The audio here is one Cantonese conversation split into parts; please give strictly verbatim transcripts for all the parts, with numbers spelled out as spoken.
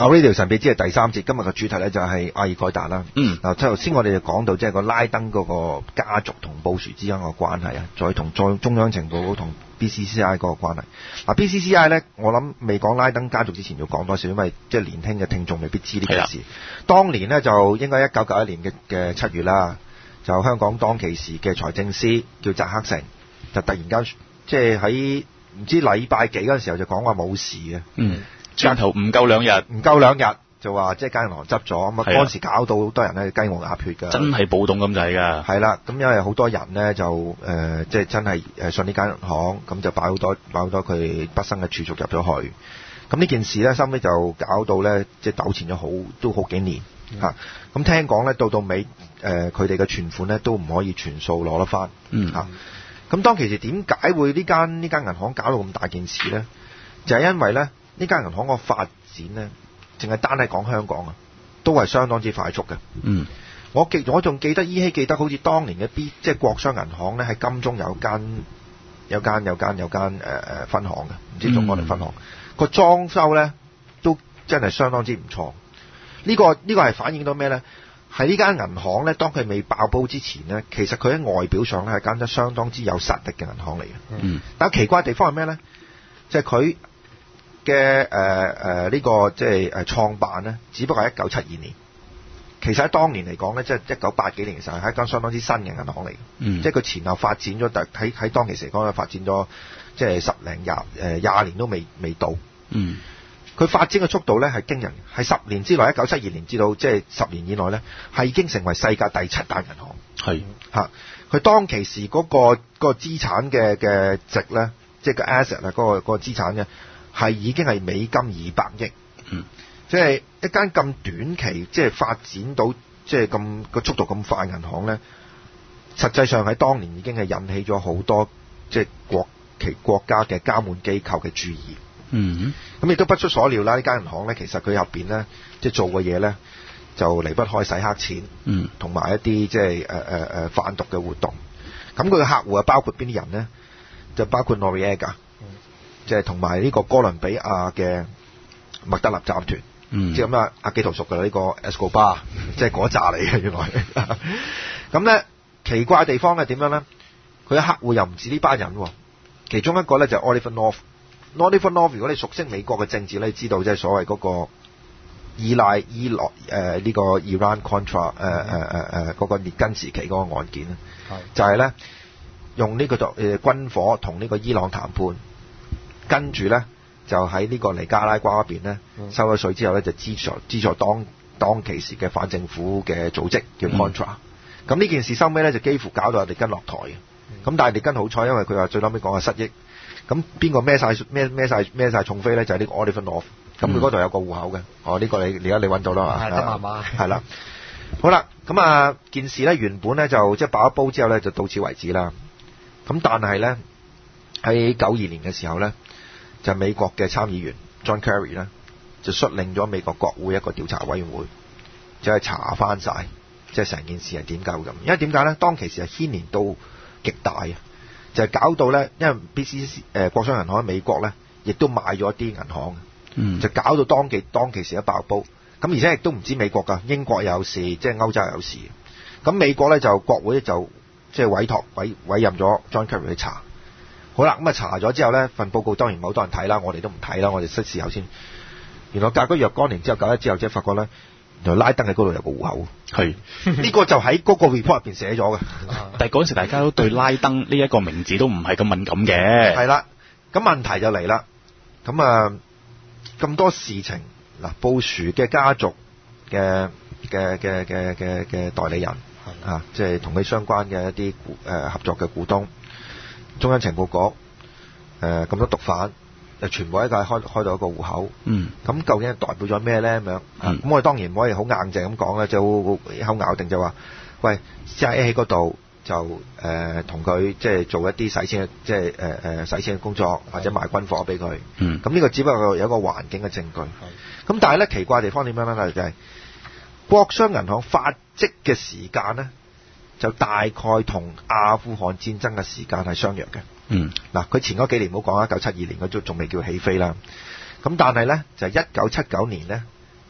我呢條神秘之係第三節，今日嘅主題咧就係阿爾蓋達啦。 嗯， 嗱，頭先我哋就講到即係個拉登嗰個家族同布殊之間個關係啊，再同再中央情報同 B C C I 嗰個關係。嗱 B C C I 咧，我諗未講拉登家族之前要講多少，因為即係年輕嘅聽眾未必知呢件事。當年呢，就應該一九九一年嘅嘅七月啦，就香港當其時嘅財政司叫翟克成，就突然間即係喺唔知禮拜幾嗰陣時候就講話冇事嘅。 嗯。轉頭唔夠兩日， 唔夠兩日就話即係間銀行執咗，咁啊嗰陣時搞到好多人咧雞毛鴨血㗎， 真係暴動咁滯㗎。 係啦，咁因為好多人咧就誒、呃、即係真係誒信呢間銀行，咁就擺好多擺好多佢畢生嘅儲蓄入咗去。咁呢件事咧，收尾就搞到咧即係糾纏咗好都好幾年嚇。咁、嗯啊、聽講咧到到尾誒佢哋嘅存款咧都唔可以全數攞得翻嚇。咁、 嗯啊、當其時點解會呢間呢間銀行搞到咁大件事咧？就係、是、因為咧。呢間銀行個發展呢，淨係單係講香港啊，都係相當之快速嘅。 嗯， 我記我仲記得依稀記得，好似當年嘅 B 即係國商銀行呢，喺金鐘有間有間有間有間誒誒、呃、分行嘅，唔知中國定分行。個、嗯、裝修呢，都真係相當之唔錯。呢、呢個呢、呢個係反映到咩呢？喺呢間銀行呢，當佢未爆煲之前呢，其實佢喺外表上呢，係間得相當之有實力嘅銀行嚟嘅。 嗯， 但係奇怪嘅地方係咩呢？就係、是、佢。嘅誒誒呢個即係誒創辦呢，只不過係一九七二年。其實喺當年嚟講呢，即係一九八幾年嘅時候，係一間相當之新嘅銀行嚟嘅。 嗯，即係佢前後發展咗，但喺喺當其時嚟講，發展咗即係十零廿誒廿年都未未到。嗯，佢發展嘅速度呢係驚人，係十年之內，一九七二年至到即係十年以內呢，係已經成為世界第七大銀行。係嚇，佢當其時嗰、嗰個、嗰個資產嘅嘅值呢，即係個 asset 啊，嗰個嗰個資產嘅。係已經係美金二百億，嗯，即係一間咁短期，即係發展到即係咁個速度咁快銀行咧，實際上喺當年已經係引起咗好多即係國其國家嘅監管機構嘅注意，嗯，咁亦都不出所料啦。呢間銀行咧，其實佢入邊咧，即係做嘅嘢咧，就離不開洗黑錢，嗯，同埋一啲即係誒誒誒販毒嘅活動。咁佢嘅客戶啊，包括邊啲人咧？就包括 Noriega。即係同埋呢個哥倫比亞嘅麥德納集團，嗯、即係咁啊，阿基圖熟㗎啦，呢個 Escobar，即係嗰扎嚟嘅原來。咁咧奇怪嘅地方係點樣咧？佢嘅客戶又唔止呢班人喎，其中一個咧就係 Oliver North。Oliver North 如果你熟悉美國嘅政治咧，你知道即係所謂嗰個依賴伊朗誒呢個 Iran Contra 誒誒誒誒嗰個列根時期嗰個案件咧，就係咧用呢個作誒軍火同呢個伊朗談判。跟住咧，就喺呢個尼加拉瓜嗰邊咧收咗稅之後咧，就資助資助當當其時嘅反政府嘅組織叫 Contra。咁、嗯、呢件事收尾咧就幾乎搞到阿列根落台嘅。咁、嗯、但係列根好彩，因為佢話最後尾講係失憶。咁邊個孭晒孭孭曬孭曬重飛咧？就係、是、呢個 Oliver North。咁佢嗰度有個戶口嘅。哦，呢、這個你而家你揾到啦嘛？係得媽媽。係啦。好啦，咁啊件事咧原本咧就即係爆一煲之後咧就到此為止啦。咁但係咧喺九二年嘅時候咧。就美國嘅參議員 John Kerry 咧，就率領咗美國國會一個調查委員會，就係查翻晒，即係成件事係點解會咁？因為點解咧？當其時係牽連到極大啊，就係、是、搞到咧，因為 B C C 誒國商銀行喺美國咧，亦都買咗一啲銀行，嗯，就搞到當其當其時一爆煲。咁而且亦都唔止美國㗎，英國有事，即係歐洲有事。咁美國咧就國會就即係委託委委任咗 John Kerry 去查。好啦，咁啊查咗之後呢，份報告當然冇好多人睇啦，我哋都唔睇啦，我哋識事後先。原來隔咗若干年之後，九一之後即係發覺呢，原來拉登喺嗰度有個戶口，係呢個就喺嗰個 report 入邊寫咗嘅。 但係嗰陣時大家都對拉登呢一個名字都唔係咁敏感嘅。 係啦，咁問題就嚟啦。咁啊咁多事情嗱，布殊嘅家族嘅嘅嘅嘅嘅嘅代理人啊，即係同佢相關嘅一啲誒、呃、合作嘅股東。中央情報局誒咁、呃、多毒販，誒全部一個開開到一個戶口。嗯。咁究竟係代表咗咩咧？咁樣。嗯。咁我哋當然唔可以好硬淨咁講啦，就口咬定就話，喂 C I A 喺嗰度就誒同佢即係做一啲洗錢嘅，即係誒誒洗錢嘅工作，或者賣軍火俾佢。嗯。咁呢個只不過有一個環境嘅證據。係。咁但係咧奇怪嘅地方點樣咧？就係、是、國商銀行發跡嘅時間咧，就大概同阿富汗戰爭嘅時間係相若嘅。嗯，嗱，佢前嗰幾年唔好講啦，一九七二年嗰都仲未叫起飛啦。咁但係咧，就係一九七九年咧，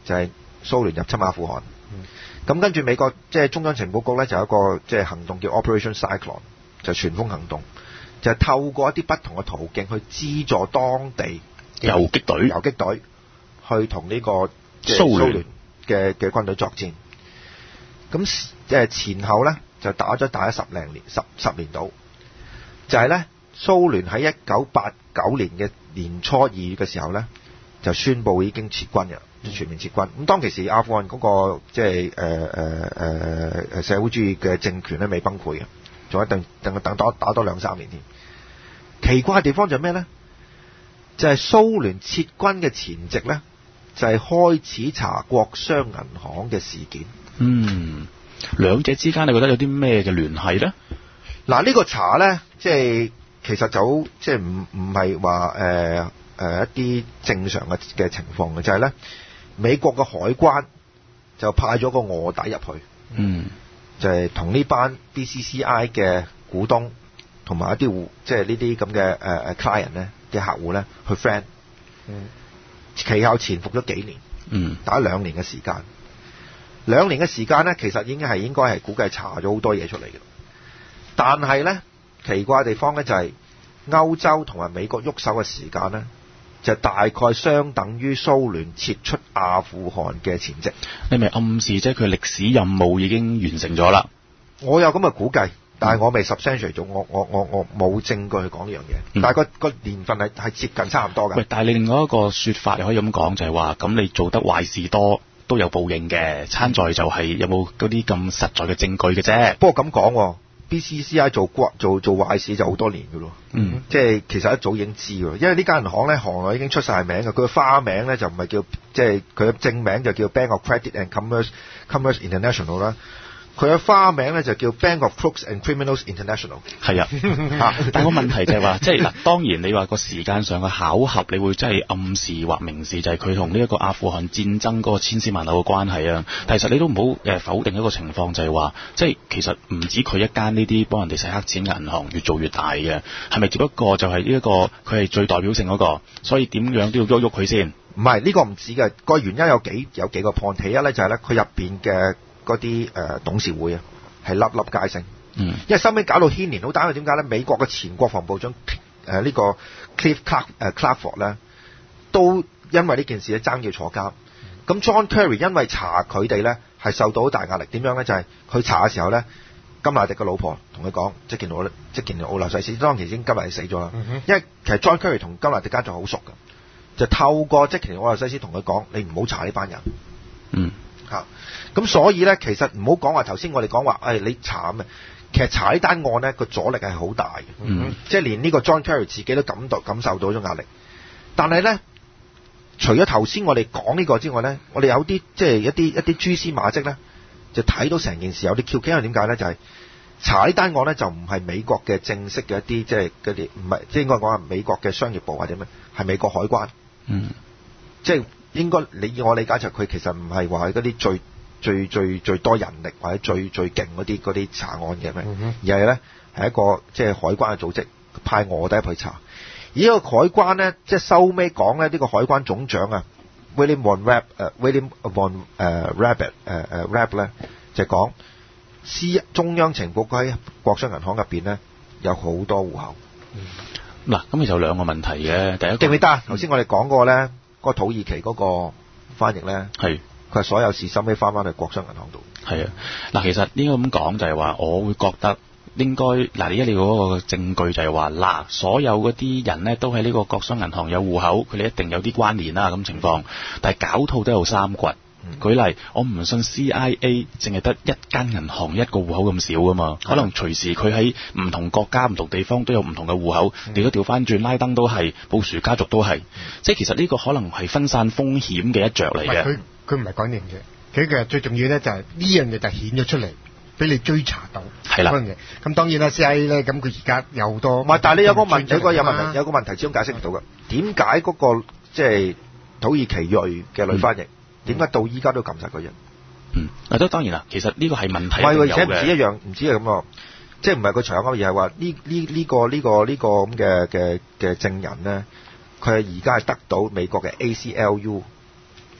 就係、是、蘇聯入侵阿富汗。咁、嗯、跟住美國即係、就是、中央情報局咧就有一個即係、就是、行動叫 Operation Cyclone，就係旋風行動，就係、是、透過一啲不同嘅途徑去資助當地游擊隊游擊隊去同呢、這個即係蘇聯嘅嘅軍隊作戰。咁誒前後咧就打咗打咗十零年十十年到，就係咧蘇聯喺一九八九年嘅年初二月嘅時候咧就宣布已經撤軍嘅，全面撤軍。咁當其時阿富汗嗰、那個即係誒誒誒誒社會主義嘅政權咧未崩潰嘅，仲一定等等多打多兩三年添。奇怪嘅地方就係咩咧？就係、是、蘇聯撤軍嘅前夕咧，就係、是、開始查國商銀行嘅事件。 嗯，兩者之間你覺得有啲咩嘅聯繫咧？ 嗱，呢個查咧，即係其實就即係唔唔係話誒誒一啲正常嘅嘅情況嘅，就係、是、咧美國嘅海關就派咗個臥底入去， 嗯， 就係同呢班 B C C I 嘅股東同埋一啲戶，即係呢啲咁嘅誒誒 client 咧嘅客戶咧去 friend，嗯，其後潛伏咗幾年，嗯，打兩年嘅時間。兩年嘅時間咧，其實已經係應該係估計查咗好多嘢出嚟嘅。但係咧，奇怪嘅地方咧就係、是、歐洲同埋美國喐手嘅時間咧，就大概相等於蘇聯撤出阿富汗嘅前夕。 你咪暗示即係佢歷史任務已經完成咗啦？ 我有咁嘅估計，但係我未 substantiate 咗，我我我我冇證據去講呢樣嘢。 嗯、 但係個個年份係係接近差唔多嘅。 喂，但係你另外一個說法，你可以咁講，就係話咁你做得壞事多，都有報應嘅，參在就係有冇嗰啲咁實在嘅證據嘅啫。 不過咁講 ，B C C I 做做做，做壞事就好多年嘅咯。嗯，即係其實一早已經知嘅，因為呢間銀行咧行內已經出晒名嘅。佢嘅花名咧就唔係叫，即係佢嘅正名就叫 Bank of Credit and Commerce Commerce International 啦。佢嘅花名咧就叫 Bank of Crooks and Criminals International。係啊， 但係個問題就係話，即係嗱，當然你話個時間上嘅巧合，你會真係暗示或明示就係佢同呢一個阿富汗戰爭嗰個千絲萬縷嘅關係啊。但係其實你都唔好誒否定一個情況，就係話，即係其實唔止佢一間呢啲幫人哋洗黑錢嘅銀行越做越大嘅，係咪只不過就係呢一個佢係最代表性嗰個，所以點樣都要喐喐佢先？ 唔係呢個唔止嘅，個原因有幾有幾個 point。第一咧就係咧，佢入邊嘅嗰啲誒董事會啊，係粒粒皆星。嗯，因為收尾搞到牽連好大，因為點解咧？美國嘅前國防部長誒、呃這個、呢個 Cliff Clark 誒 Clarkford 咧，都因為呢件事咧爭要坐監。咁、嗯、John Kerry 因為查佢哋咧係受到好大壓力，點樣咧？就係、是、佢查嘅時候咧，甘迺迪嘅老婆同佢講，即係奧即係奧劉世史當其時已經甘迺迪死咗啦。嗯、因為其實 John Kerry 同甘迺迪家族好熟㗎，就透過即係奧劉世史同佢講，你唔好查呢班人。嗯。嚇！咁所以咧，其實唔好講話頭先我哋講話，誒、哎、你查咩？其實查呢單案咧，個阻力係好大嘅，嗯、即係連呢個 John Kerry 自己都感到感受到咗壓力。但係咧，除咗頭先我哋講呢個之外咧，我哋有啲即係一啲一啲蛛絲馬跡咧，就睇到成件事有啲蹺蹊。因為點解咧？就係、是、查呢單案咧，就唔係美國嘅正式嘅一啲即係嗰啲，唔係即係應該講係美國嘅商業部或者咩，係美國海關。嗯，即係。應該你以我理解就佢其實唔係話嗰啲最最最最多人力或者最最勁嗰啲嗰啲查案嘅咩，嗯、而係咧係一個即係、就是、海關嘅組織派臥底去查。而呢個海關咧，即係收尾講咧，呢、這個海關總長啊 William von Rabb 誒 William von 誒 Rabbit 誒誒 Rabb 咧就講，司中央情報局喺國商銀行入邊咧有好多戶口。 嗱、嗯，咁其實有兩個問題嘅，第一個記唔記得頭先我哋講過咧？嗰個土耳其嗰個翻譯咧， 係佢係所有事收尾翻翻去國商銀行度。 係啊，嗱，其實應該咁講就係話，我會覺得應該嗱，你一你嗰個證據就係話，嗱，所有嗰啲人咧都喺呢個國商銀行有戶口，佢哋一定有啲關聯啦咁情況。但係狡兔都有三掘。嗯、舉例，我唔信 C I A 淨係得一間銀行一個戶口咁少噶嘛，可能隨時佢喺唔同國家、唔同地方都有唔同嘅戶口。你都調翻轉，拉登都係，布殊家族都係，即係其實呢個可能係分散風險嘅一着嚟嘅。 佢佢唔係講呢樣嘢，佢嘅最重要咧就係呢樣嘢就顯咗出嚟，俾你追查到。係啦。咁當然啦 ，C I A 咧，咁佢而家有好多。唔係，但係你有個問題，有個有問題，有個問題始終解釋唔到嘅。點解嗰個即係土耳其裔嘅女翻譯？嗯點解到依家都撳晒個人？ 嗯，嗱都當然啦，其實呢個係問題係有嘅。而且唔止一樣，唔止係咁喎，即係唔係佢長歐，而係話呢呢呢個呢、呢個呢、呢個咁嘅嘅嘅證人咧，佢係而家係得到美國嘅 A C L U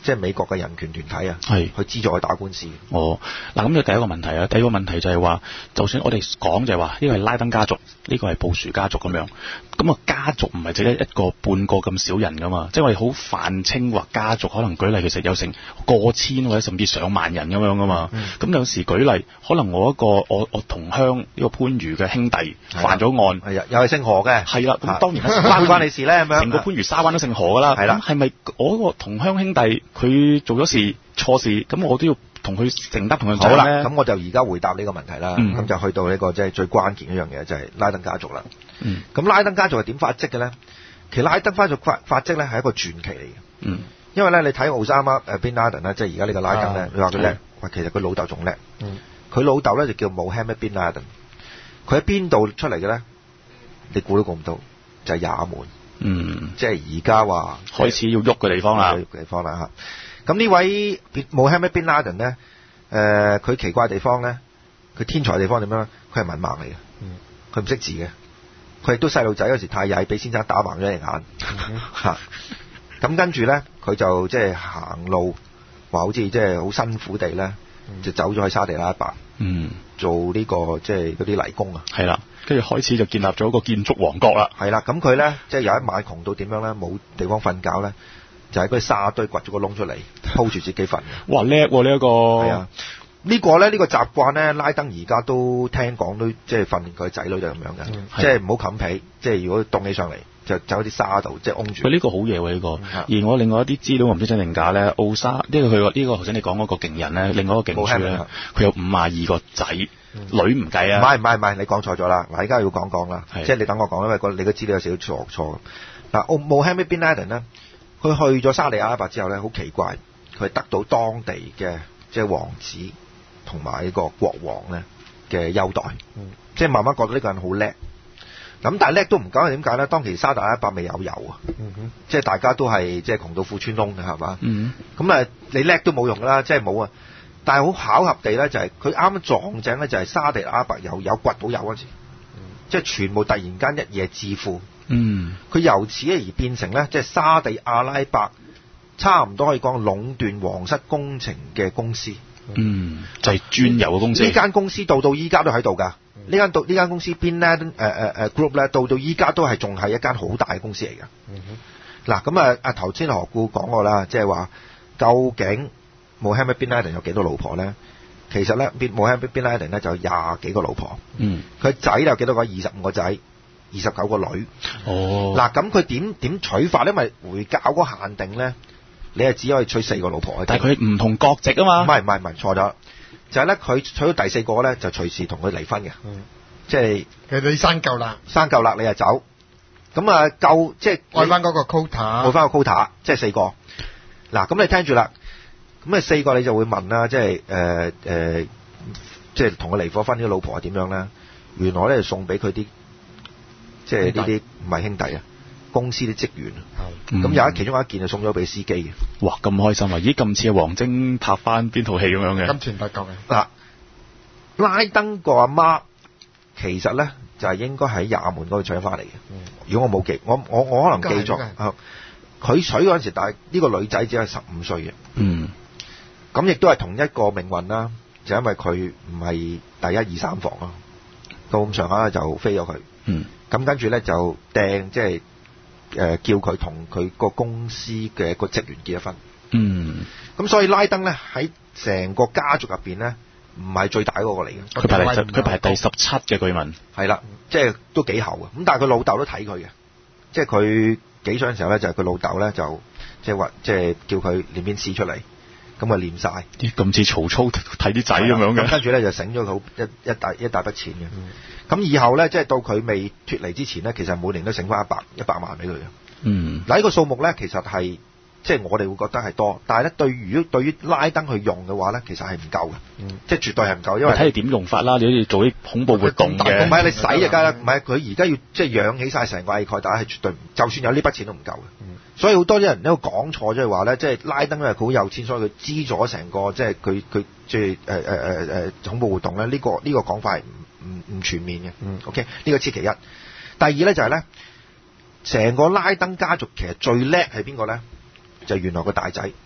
即係美國嘅人權團體啊， 係去資助佢打官司。 哦，嗱咁就第一個問題啊，第二個問題就係話，就算我哋講就係話呢個係拉登家族，呢個係布殊家族咁樣，咁啊家族唔係只係一個半個咁少人噶嘛，即係我哋好泛稱話家族，可能舉例其實有成過千或者甚至上萬人咁樣噶嘛。咁、嗯、有時舉例，可能我一個我我同鄉呢個番禺嘅兄弟犯咗案， 係啊，又係姓何嘅， 係啦，咁當然關唔關你事咧？咁樣成個番禺沙灣都姓何噶啦，係啦，係咪我個同鄉兄弟佢做咗事錯事，咁我都要同佢承擔同佢好啦，咁我就而家回答呢個問題啦。咁、嗯、就去到呢個即係最關鍵一樣嘢，就係、是、拉登家族啦。咁、嗯、拉登家族係點發跡嘅咧？其實拉登家族發發跡咧係一個傳奇嚟嘅。嗯，因為咧你睇奧沙瑪誒 Bin Laden 咧，即係而家呢個拉登咧，你話佢叻，喂，其實佢老豆仲叻。佢、嗯、老豆咧就叫 Mohammed Bin Laden，佢喺邊度出嚟嘅咧？你估都估唔到，就係、是、也門。嗯，即係而家話開始要喐嘅地方啦， 地方啦嚇。咁呢位 Mohammed Bin Laden 咧，誒、呃、佢奇怪嘅地方咧，佢天才嘅地方點樣咧？佢係文盲嚟嘅，佢唔識字嘅，佢亦都細路仔嗰時太曳，俾先生打盲咗隻眼嚇。咁、嗯、跟住咧，佢就即係行路，話好似即係好辛苦地咧，就走咗去沙地阿拉伯，嗯，做呢、這個即係嗰啲泥工啊。係啦。 跟住開始就建立咗一個建築王國啦。 係啦，咁佢咧即係有一晚窮到點樣咧，冇地方瞓覺咧，就喺嗰啲沙堆掘咗個窿出嚟，鋪住自己瞓。 哇，叻喎呢一個！係啊， 呢個咧呢個習慣咧，拉登而家都聽講都即係訓練佢仔女就咁樣嘅、嗯，即係唔好冚被，即係如果凍起上嚟就走喺啲沙度，即係擁住。 喂，呢個好嘢喎呢個。而我另外一啲資料我唔知真定假咧，奧沙呢、呢個佢呢個頭先你講嗰個勁人咧，另外一個勁處咧，佢有五十二個仔。嗯、女唔計啊！ 唔係唔係唔係，你講錯咗啦！嗱，而家要講講啦，即係你等我講，因為個你個資料有少少錯錯。嗱，Mohammed Bin Laden 咧，佢去咗沙地阿拉伯之後咧，好奇怪，佢得到當地嘅即係王子同埋呢個國王咧嘅優待，嗯、即係慢慢覺得呢個人好叻。咁但係叻都唔夠，點解咧？當其沙特阿拉伯未有油啊、嗯，即係大家都係即係窮到褲穿窿嘅，係嘛？咁、嗯、啊，你叻都冇用啦，即係冇啊！但係好巧合地咧，就係佢啱啱撞正咧，就係沙地阿拉伯有有掘到油嗰時，嗯、即係全部突然間一夜致富。嗯，佢由此而變成咧，即係沙地阿拉伯差唔多可以講壟斷皇室工程嘅公司。嗯，就係、是、鑽油嘅公司。呢間公司到到依家都喺度㗎。呢間到呢間公司 Bin Laden 誒誒誒 Group 咧，到到依家都係仲係一間好大嘅公司嚟㗎。嗱、嗯，咁啊啊頭先何故講過啦，即係話究竟Mohammed Bin Laden 有幾多老婆咧？其實咧，Mohammed Bin Laden 咧就有廿幾個老婆。嗯，佢仔有幾多個？二十五個仔，二十九個女。哦，嗱，咁佢點點娶法咧？因為回教嗰個限定咧，你係只可以娶四個老婆。 但係佢唔同國籍啊嘛。 唔係唔係唔係，錯咗。就係咧，佢娶到第四個咧，就隨時同佢離婚嘅。嗯，即係其實你生夠啦， 生夠啦，你就走。咁啊，夠即係愛翻嗰個 quota， 愛翻個 quota，即係四個。嗱，咁你聽住啦。咁啊，四個你就會問啦，即係誒誒，即係同佢離咗婚呢個老婆係點樣咧？原來咧送俾佢啲，即係呢啲唔係兄弟啊，公司啲職員。係。咁有一其中一件就送咗俾司機嘅。 哇！咁開心啊！咦，咁似王晶拍翻邊套戲咁樣嘅？ 金錢不夠嘅。 嗱，拉登個阿媽其實咧就係、是、應該喺也門嗰度娶翻嚟嘅。如果我冇記，我我我可能記錯。佢娶嗰陣時，但係呢個女仔只係十五歲嘅。嗯。咁亦都係同一個命運啦，就因為佢唔係第一二三房咯，到咁上下咧就飛咗佢。嗯。咁跟住咧就掟，即係誒叫佢同佢個公司嘅個職員結咗婚。嗯。咁所以拉登咧喺成個家族入邊咧，唔係最大嗰個嚟嘅。 佢排佢排第十七嘅據聞。係啦，即係都幾後嘅。咁但係佢老豆都睇佢嘅，即係佢幾歲嘅時候咧，就係佢老豆咧就即係話即係叫佢念篇詩出嚟。咁啊練晒， 啲咁似曹操睇啲仔咁樣嘅， 跟住咧就醒咗佢一一大一大筆錢嘅。咁、嗯、以後咧，即係到佢未脫離之前咧，其實每年都醒翻一百一百萬俾佢嘅。嗯，嗱呢個數目咧，其實係即係我哋會覺得係多，但係咧對於如果對於拉登去用嘅話咧，其實係唔夠嘅。嗯，即係絕對係唔夠，因為睇你點用法啦。你好似做啲恐怖活動嘅， 唔係你使就梗啦，唔係佢而家要即係養起晒成個阿爾蓋達係絕對，就算有呢筆錢都唔夠嘅。嗯，所以好多啲人都講錯，即係話咧，即係拉登因為佢好有錢，所以佢資助成個即係佢佢即係誒誒誒誒恐怖活動咧。呢、這個呢、這個講法係唔唔唔全面嘅。嗯 ，OK， 呢個此其一。第二咧就係、是、咧，成個拉登家族其實最叻係邊個咧？就係、是、原來個大仔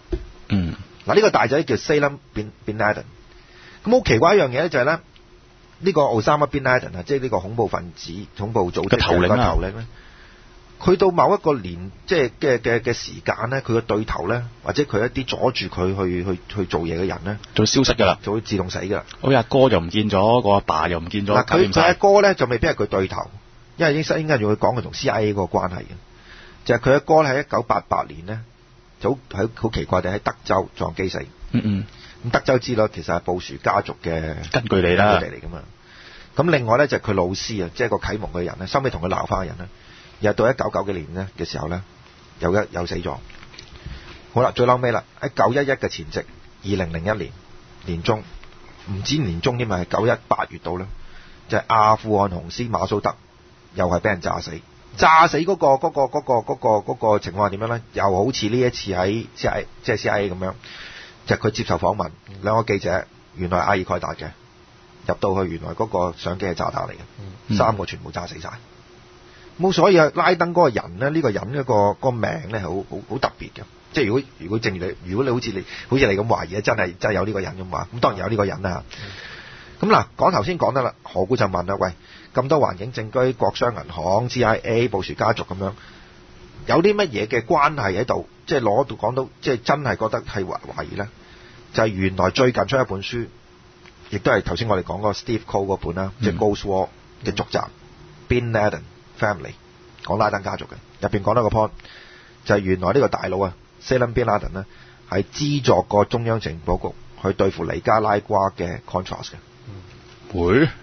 嗯。 嗱，呢個大仔叫 Salam bin bin Laden。咁好奇怪一樣嘢咧，就係咧呢個 Osama bin Laden 啊，即係呢個恐怖分子、恐怖組織嘅頭領啊，頭領咧，佢到某一個年即係嘅嘅嘅時間咧，佢嘅對頭咧，或者佢一啲阻住佢去去去做嘢嘅人咧， 就會消失㗎啦， 就會自動死㗎啦。 好似阿哥又唔見咗，個阿爸又唔見咗。 嗱，佢佢阿哥咧就未必係佢對頭，因為應該應該仲會講佢同 C I A 嗰個關係嘅，就係佢阿哥咧喺一九八八年咧，就好喺好奇怪地喺德州撞機死。 嗯嗯。 咁德州知道其實係布殊家族嘅根據地啦， 根據地嚟㗎嘛。咁另外咧就係佢老師啊，即係個啟蒙嘅人咧，收尾同佢鬧翻嘅人咧，又到一九九幾年咧嘅時候咧，又一又死咗。好啦，最嬲尾啦，喺九一一嘅前夕，二零零一年年中，唔知年中添咪係九一八月度咧，就係阿富汗紅絲馬蘇德又係俾人炸死。炸死嗰個嗰個嗰個嗰個嗰個情況係點樣咧？又好似呢一次喺 C I A 即係 C I A 咁樣。就佢接受訪問，兩個記者原來係阿爾蓋達嘅，入到去原來嗰個相機係炸彈嚟嘅，嗯、三個全部炸死晒。冇所謂啊！拉登嗰個人咧，呢、呢個人一個個名咧係好好好特別嘅。即係如果如果正如你，如果你好似你好似你咁懷疑，真係真係有呢個人咁話，咁當然有呢個人啦。咁嗱、嗯，講頭先講得啦，何故就問啦？喂，咁多環境證據，國商銀行、C I A、布殊家族咁樣，有啲乜嘢嘅關係喺度？即係攞到講到，即係真係覺得係懷懷疑咧，就係、是、原來最近出一本書，亦都係頭先我哋講嗰個 Steve Coe 嗰本啦，即係、嗯、Ghost War 嘅續集、嗯、Bin Laden Family 講拉登家族嘅，入邊講到個 point 就係原來呢個大佬啊 Salam Bin Laden 咧係資助過中央情報局去對付尼加拉瓜嘅 Contras 嘅。 會呢、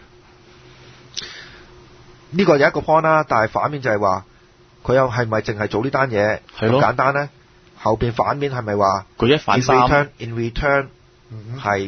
呢個有一個 point 啦，但係反面就係話佢又係咪淨係做呢單嘢咁簡單咧？後邊反面係咪話佢一反三 return in return 係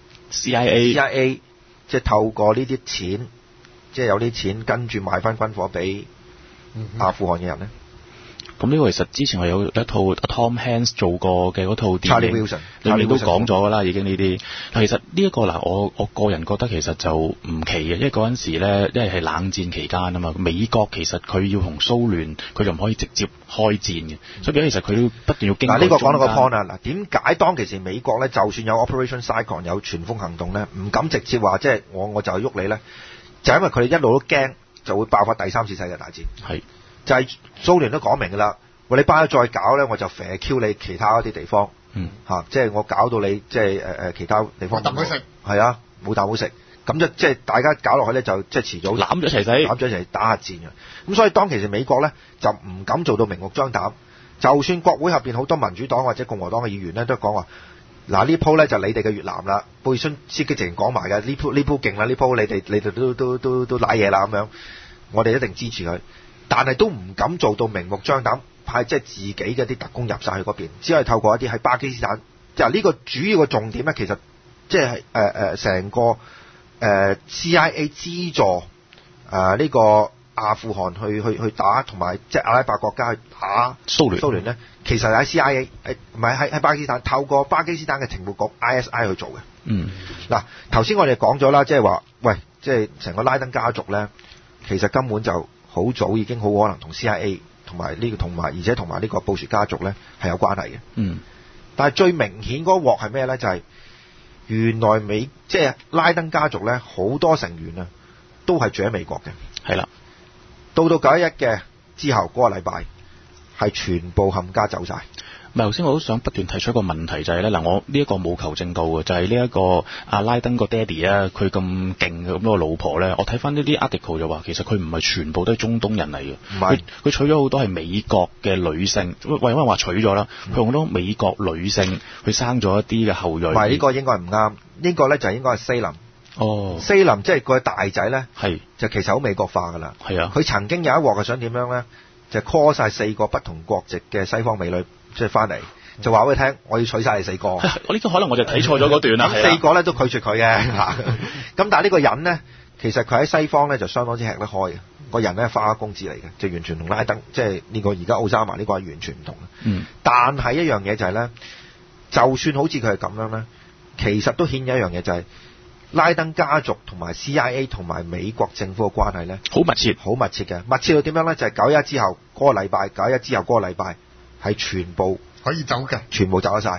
C I A C I A 即係透過呢啲錢，即係有啲錢跟住賣翻軍火俾阿富汗嘅人咧？咁呢個其實之前係有一套 Tom Hanks 做過嘅嗰套電影，裏面都講咗㗎啦，已經呢啲。其實呢、這、一個嗱，我我個人覺得其實就唔奇嘅，因為嗰陣時咧，因為係冷戰期間啊嘛，美國其實佢要同蘇聯，佢就唔可以直接開戰嘅，所以其實佢不斷要經過。嗱，呢個講到個 point 啊，嗱，點解當其時美國咧，就算有 Operation Cyclone 有全鋒行動咧，唔敢直接話即係我我就係喐你咧，就係、因為佢哋一路都驚就會爆發第三次世界大戰。係。就係、是、蘇聯都講明㗎啦，喂，你班友再搞咧，我就肥 Q 你其他嗰啲地方，嗯嚇，即係我搞到你即係誒誒其他地方冇啖好食，係啊，冇啖好食，咁就即係大家搞落去咧，就即係遲早攬咗一齊死，攬咗一齊打下戰嘅。咁所以當其時美國咧就唔敢做到明目張膽，就算國會入邊好多民主黨或者共和黨嘅議員咧都講話，嗱呢鋪咧就你哋嘅越南啦，貝孫司機直情講埋嘅，呢鋪呢鋪勁啦，呢鋪你哋你哋都都都都賴嘢啦咁樣，我哋一定支持佢。但係都唔敢做到明目張膽派即係自己嘅啲特工入晒去嗰邊，只係透過一啲喺巴基斯坦。就呢個主要嘅重點咧，其實即係誒誒成個誒、呃、C I A 資助誒呢、呃這個阿富汗去去去打，同埋即係阿拉伯國家去打蘇聯。蘇聯咧其實喺 C I A 誒唔係喺喺巴基斯坦，透過巴基斯坦嘅情報局 I S I 去做嘅。嗯，嗱頭先我哋講咗啦，即係話喂，即係成個拉登家族咧，其實根本就好早已經好可能同 C I A 同埋呢個同埋，而且同埋呢個布殊家族咧係有關係嘅。嗯，但係最明顯嗰鑊係咩咧？就係、是、原來美即係拉登家族咧，好多成員啊都係住喺美國嘅。係啦，到到九一一嘅之後嗰、那個禮拜，係全部冚家走晒。唔係，頭先我都想不斷提出一個問題，就係咧嗱，我呢一個冇求證到嘅，就係呢一個阿拉登個爹哋啊，佢咁勁嘅咁個老婆咧，我睇翻呢啲 article 就話，其實佢唔係全部都係中東人嚟嘅，唔係，佢娶咗好多係美國嘅女性，為乜話娶咗啦？佢用好多美國女性去生咗一啲嘅後裔。唔係，呢個應該唔啱，呢個咧就應該係西林。哦，西林即係個大仔咧，係就其實好美國化㗎啦。係啊，佢曾經有一鑊係想點樣咧？就 call 晒四個不同國籍嘅西方美女。即係翻嚟就話俾你聽，我要娶晒你四個。我呢個可能我就睇錯咗嗰段啦。咁四個咧都拒絕佢嘅。咁但係呢個人咧，其實佢喺西方咧就相當之吃得開嘅。個人咧花花公子嚟嘅，就完全同拉登即係呢個而家奧沙瑪呢個係完全唔同嘅。嗯。但係一樣嘢就係咧，就算好似佢係咁樣咧，其實都顯有一樣嘢就係、是、拉登家族同埋 C I A 同埋美國政府嘅關係咧，好密切，好密切嘅。密切到點樣咧？就係九一之後嗰個禮拜，九一之後嗰個禮拜。係全部可以走嘅，全部走得晒，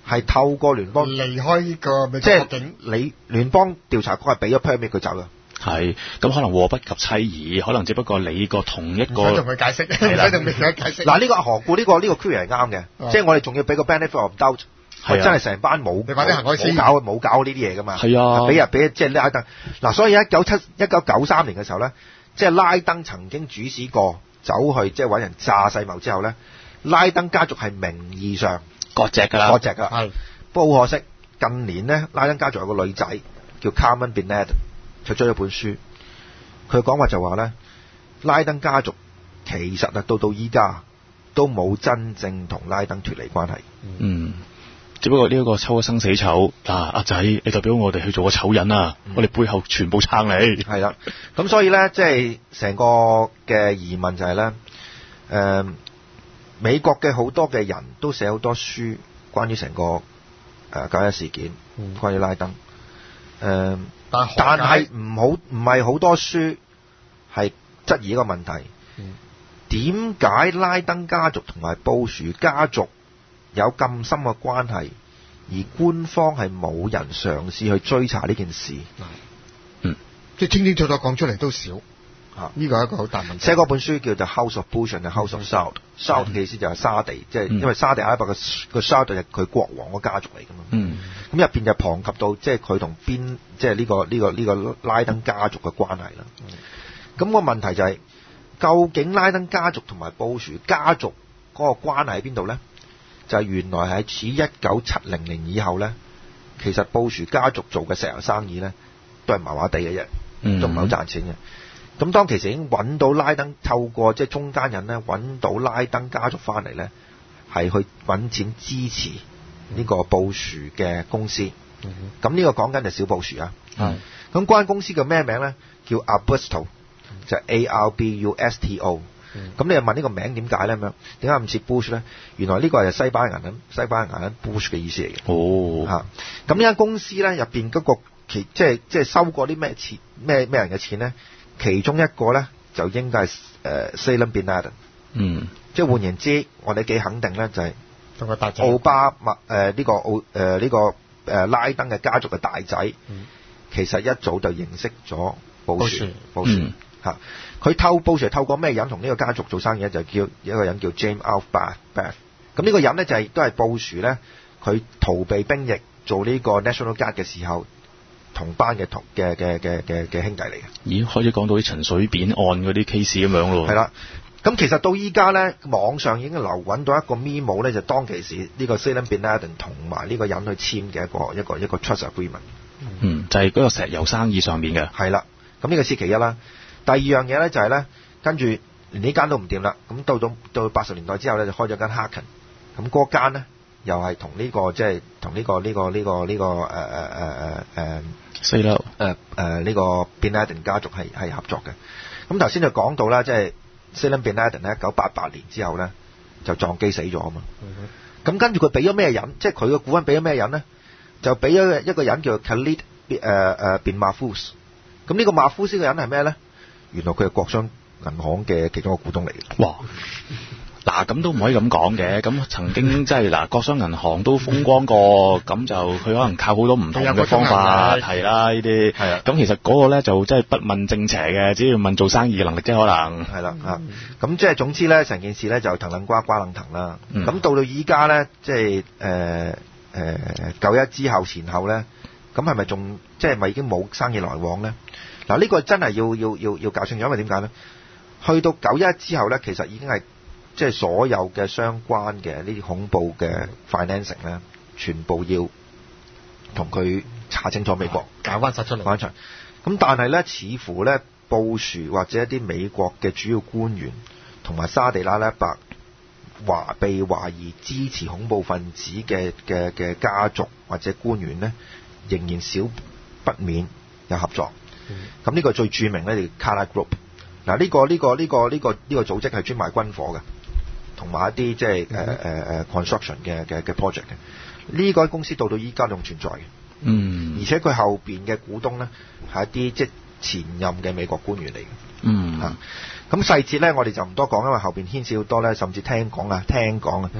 係透過聯邦離開呢個美國即國境， 係你聯邦調查局係俾咗 permit 佢走㗎。 係，咁可能禍不及妻兒，可能只不過你個同一個， 唔使同佢解釋，唔使同美國解釋。 嗱呢個何故呢個呢個 query 係啱嘅，即係我哋仲要俾個 benefit of doubt，係真係成班冇冇搞冇搞呢啲嘢㗎嘛。係啊，俾人俾即係拉登。嗱，所以一九七一九九三年嘅時候咧，即係拉登曾經主使過走去即係揾人炸世貿之後咧，拉登家族係名義上割席㗎啦， 割席㗎。係，不過好可惜，近年咧拉登家族有個女仔叫 Carmen bin Laden。佢出咗本書，佢講話就話咧，拉登家族其實啊到到依家都冇真正同拉登脫離關係。 嗯，只不過呢一個抽咗生死籌，嗱阿仔，你代表我哋去做個醜人啊，嗯、我哋背後全部撐你。 係啦，咁所以咧，即係成個嘅疑問就係、是、咧，誒、呃、美國嘅好多嘅人都寫好多書關於成個誒九一事件，嗯、關於拉登，誒、呃。但係唔好唔係好多書係質疑一個問題，點解拉登家族同埋布殊家族有咁深嘅關係，而官方係冇人嘗試去追查呢件事？ 嗯， 即係清清楚楚講出嚟都少，啊，呢個係一個好大問題。 寫嗰本書叫做 House of Bush and House of Saud，Saud 嘅意思就係沙地，即係因為沙地阿拉伯嘅個沙地係佢國王個家族嚟㗎嘛。嗯。咁入邊就旁及到即係佢同邊即係呢個呢個呢個拉登家族嘅關係啦。咁個問題就係究竟拉登家族同埋布殊家族嗰個關係喺邊度咧？就係原來喺似一九七零年以後咧，其實布殊家族做嘅石油生意咧都係麻麻地嘅啫，都唔係好賺錢嘅。咁當其時已經揾到拉登，透過即係中間人咧揾到拉登家族翻嚟咧，係去揾錢支持呢個布殊嘅公司，咁、嗯、呢個講緊就小布殊啊。咁、嗯、嗰間公司叫咩名咧？叫 Arbusto，就係 A R B U S T O。咁、嗯、你又問呢個名點解咧？咁樣點解唔似 Bush 咧？原來呢個係西班牙人，西班牙人 Bush 嘅意思嚟嘅。哦，嚇！咁呢間公司咧入邊嗰個其即係即係收過啲咩錢咩咩人嘅錢咧？其中一個咧就應該係誒 Salim bin Laden。嗯，即係換言之，我哋幾肯定咧就係、是。奧巴馬誒呢個奧誒呢個誒拉登嘅家族嘅大仔、嗯，其實一早就認識咗布殊，布殊嚇。佢透布殊透過咩人同呢個家族做生意咧？就叫一個人叫 James Alf Bath。咁呢個人咧就係、是、都係布殊咧，佢逃避兵役做呢個 National Guard 嘅時候同班嘅同嘅嘅嘅嘅嘅兄弟嚟嘅。咦，開始講到啲陳水扁案嗰啲 case 咁樣咯。係啦。咁其實到依家咧，網上已經流揾到一個 memo 咧，就當其時呢個 Salim bin Laden 同埋呢個人去簽嘅一個一個一個 trust agreement。嗯，就係、是、嗰個石油生意上面嘅。係啦，咁呢個先其一啦。第二樣嘢咧就係、是、咧，跟住連呢間都唔掂啦。咁到到到八十年代之後咧，就開咗間 Harken。咁嗰間咧又係同呢個即係同呢個呢、這個呢、這個呢、這個誒誒誒誒誒四樓誒誒呢個 bin Laden 家族係係合作嘅。咁頭先就講到啦，即係。Salim bin Laden 咧，一九八八年之後咧就撞機死咗啊嘛。咁、嗯、跟住佢俾咗咩人？即係佢嘅股份俾咗咩人咧？就俾咗一個人叫 Khalid 誒誒 bin Mahfouz。咁呢個馬夫斯嘅人係咩咧？原來佢係國商銀行嘅其中一個股東嚟嘅。哇！嗱，咁都唔可以咁講嘅。咁曾經即係嗱，國商銀行都風光過，咁就佢可能靠好多唔同嘅方法係啦，呢啲係啊。咁其實嗰個咧就真係不問正邪嘅，只要問做生意嘅能力啫，可能係啦嚇。咁即係總之咧，成件事咧就騰騰瓜瓜楞騰啦。咁、嗯、到到依家咧，即係誒誒九一之後前後咧，咁係咪仲即係咪已經冇生意來往咧？嗱，呢個真係要要要要搞清楚，因為點解咧？去到九一之後咧，其實已經係。即係所有嘅相關嘅呢啲恐怖嘅 financing 咧，全部要同佢查清楚美國，搞翻曬出嚟。翻出嚟。咁但係咧，似乎咧，布殊或者一啲美國嘅主要官員同埋沙地阿拉伯華被懷疑支持恐怖分子嘅嘅嘅家族或者官員咧，仍然少不免有合作。咁、嗯、呢個最著名咧，就 Carlyle Group。嗱，呢個呢個呢個呢個呢個組織係專賣軍火嘅。同埋一啲即係誒誒誒 construction 嘅嘅嘅 project 嘅，呢間公司到到依家仲存在嘅，嗯，而且佢後邊嘅股東咧係一啲即係前任嘅美國官員嚟嘅，嗯嚇，咁細節咧我哋就唔多講，因為後邊牽涉好多咧，甚至聽講啊，聽講啊，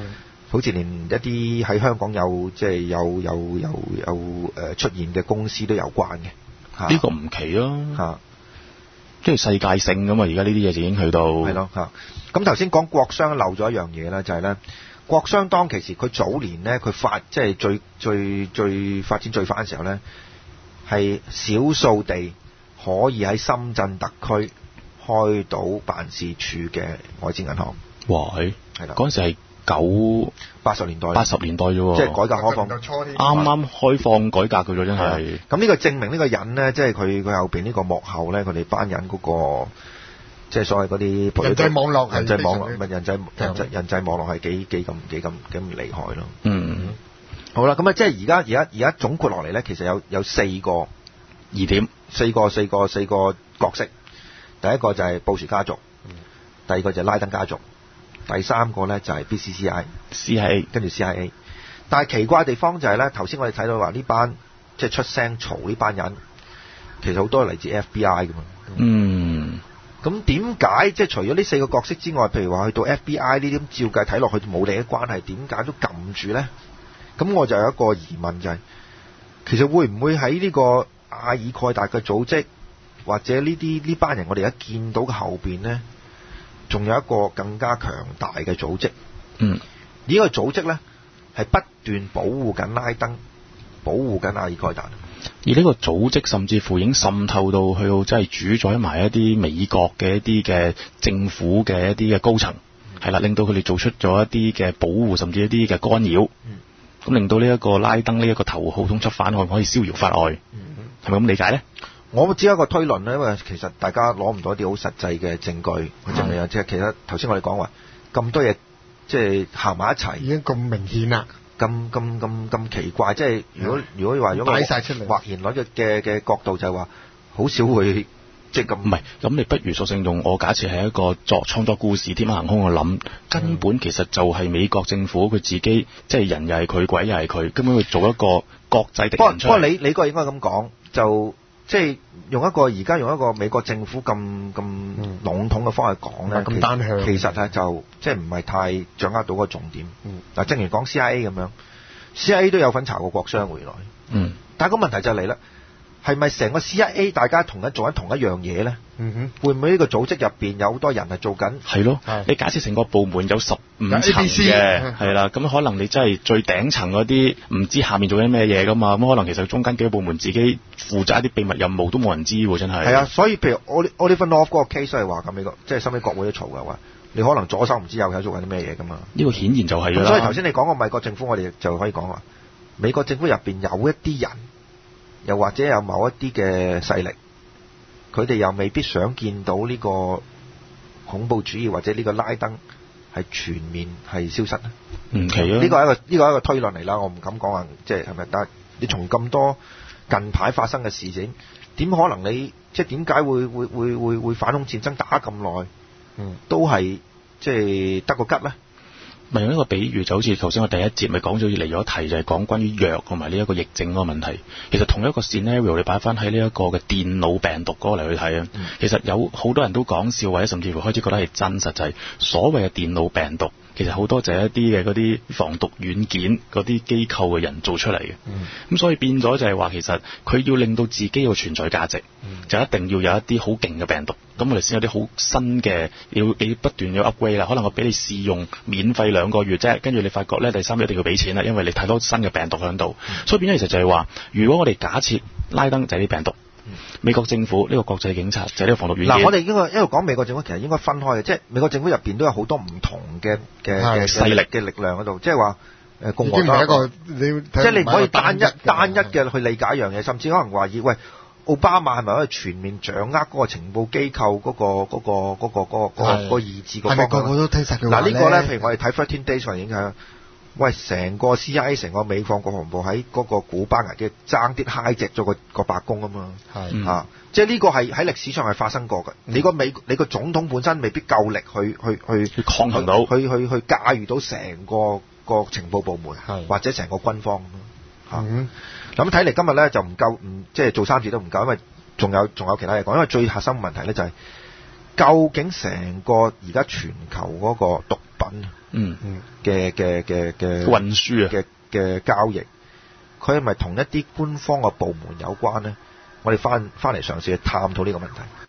好似連一啲喺香港有即係有有有有誒、呃、出現嘅公司都有關嘅。呢、 這個唔奇咯，嚇，即係世界性㗎嘛。而家呢啲嘢就已經去到係咯嚇。咁頭先講國商漏咗一樣嘢啦，就係、是、咧國商當其時佢早年咧佢發即係最最最發展最快嘅時候咧，係少數地可以喺深圳特區開到辦事處嘅外資銀行。 哇！係係啦，嗰陣時係九八十年代，八十年代啫喎， 即係改革開放啱啱開放改革嘅啫，真係。 咁呢個證明呢個人咧，即係佢佢後邊呢個幕後咧，佢哋班人嗰、嗰個即係所謂嗰啲人際網絡， 人際網絡，人際人際人際網絡係幾幾咁幾咁幾咁厲害咯。 嗯，嗯好啦，咁啊，即係而家而家而家總括落嚟咧，其實有有四個疑點， 四個四個四個角色。第一個就係布殊家族，第二個就係拉登家族。第三個咧就係 B C C I，C I A 跟住 C I A， 但係奇怪嘅地方就係咧，頭先我哋睇到話呢班即係出聲嘈呢班人，其實好多係嚟自 F B I 㗎嘛。 嗯， 咁點解即係除咗呢四個角色之外，譬如話去到 F B I 呢啲照計睇落去冇利益關係，點解都撳住咧？咁我就有一個疑問就係、是，其實會唔會喺呢個阿爾蓋達嘅組織，或者呢啲呢班人我哋而家見到嘅後邊咧？仲有一個更加強大嘅組織， 嗯， 呢個組織咧係不斷保護緊拉登，保護緊阿爾蓋達。 而呢個組織甚至乎已經滲透到去到，即係主宰埋一啲美國嘅一啲嘅政府嘅一啲嘅高層，係、嗯、啦，令到佢哋做出咗一啲嘅保護，甚至一啲嘅干擾，咁、嗯、令到呢一個拉登呢一個頭號通緝犯案可以逍遙法外，係咪咁理解咧？ 我只有一個推論咧，因為其實大家攞唔到一啲好實際嘅證據，或者係即係其實頭先我哋講話咁多嘢，即係行埋一齊， 已經咁明顯啦， 咁咁咁咁奇怪，即係如果如果話如果擺曬出嚟， 或然率嘅嘅嘅角度就係話，好少會即係咁。唔係， 咁你不如索性用我假設係一個作創作故事天馬行空去諗，根本其實就係美國政府佢自己，即係人又係佢，鬼又係佢，根本去做一個國際敵人出嚟。不過不過你你個應該咁講就。即係用一個而家用一個美國政府咁咁籠統嘅方式講咧， 咁單向， 其實係就即係唔係太掌握到個重點。嗱、嗯，正如講 C I A 咁樣 ，C I A 都有份查過國商回來。嗯，但係個問題就嚟啦，係咪成個 C I A 大家同一做緊同一樣嘢咧？嗯哼，會唔會呢個組織入邊有好多人係做緊？係咯，你假設成個部門有十五層嘅，係啦，咁可能你真係最頂層嗰啲唔知下面做緊咩嘢噶嘛？咁可能其實中間幾個部門自己負責一啲秘密任務都冇人知喎，真係。係啊，所以譬如 Oliver North 嗰個 case 係話咁美國，即係收尾國會都嘈嘅話，你可能左手唔知右手做緊啲咩嘢噶嘛？呢個顯然就係啦。所以頭先你講個美國政府，我哋就可以講話，美國政府入邊有一啲人，又或者有某一啲嘅勢力。佢哋又未必想見到呢個恐怖主義或者呢個拉登係全面係消失啊！唔奇啊！呢個係一個呢個係一個推論嚟啦，我唔敢講話即係係咪？但係你從咁多近排發生嘅事情，點可能你即係點解會會會會會反恐戰爭打咁耐？嗯，都係即係得個吉咧。咪用一個比喻，就好似頭先我第一節咪講咗離咗題，就係講關於藥同埋呢一個疫症嗰個問題。其實同一個 scenario 你擺翻喺呢一個嘅電腦病毒嗰個嚟去睇啊，嗯、其實有好多人都講笑，或者甚至乎開始覺得係真實，就係所謂嘅電腦病毒，其實好多就係一啲嘅嗰啲防毒軟件嗰啲機構嘅人做出嚟嘅。咁、嗯、所以變咗就係話，其實佢要令到自己有存在價值，嗯、就一定要有一啲好勁嘅病毒。咁我哋先有啲好新嘅，要你不斷要 upgrade 啦。可能我俾你試用免費兩個月啫，跟住你發覺咧第三日一定要俾錢啦，因為你太多新嘅病毒喺度。嗯、所以變咗其實就係話，如果我哋假設拉登就係啲病毒，嗯、美國政府呢、呢個國際警察就係呢個防毒軟件。嗱，我哋應該一路講美國政府，其實應該分開嘅，即係美國政府入邊都有好多唔同嘅嘅嘅勢力嘅力量喺度，即係話誒共和黨一個，你即係你唔可以單一單一嘅去理解一樣嘢，甚至可能話以喂。奧巴馬係咪可以全面掌握嗰個情報機構嗰、嗰個嗰、嗰個嗰、嗰個嗰、嗰個嗰、嗰個意志個方向？係咪個個都聽實佢話咧？嗱呢個咧，譬如我哋睇《thirteen Days》嘅影響，喂，成個 C I A 成個美國國防部喺嗰個古巴危機爭啲嗨隻咗個個白宮啊嘛，係嚇、啊，即係呢個係喺歷史上係發生過嘅。嗯、你個美你個總統本身未必夠力去去去去抗衡到，去去去駕馭到成個個情報部門，或者成個軍方嚇。啊嗯咁睇嚟今日咧就唔夠，唔即係做三次都唔夠，因為仲有仲有其他嘢講。因為最核心問題咧就係究竟成個而家全球嗰個毒品嗯嘅嘅嘅嘅運輸啊嘅嘅交易，佢係咪同一啲官方嘅部門有關咧？我哋翻翻嚟嘗試去探討呢個問題。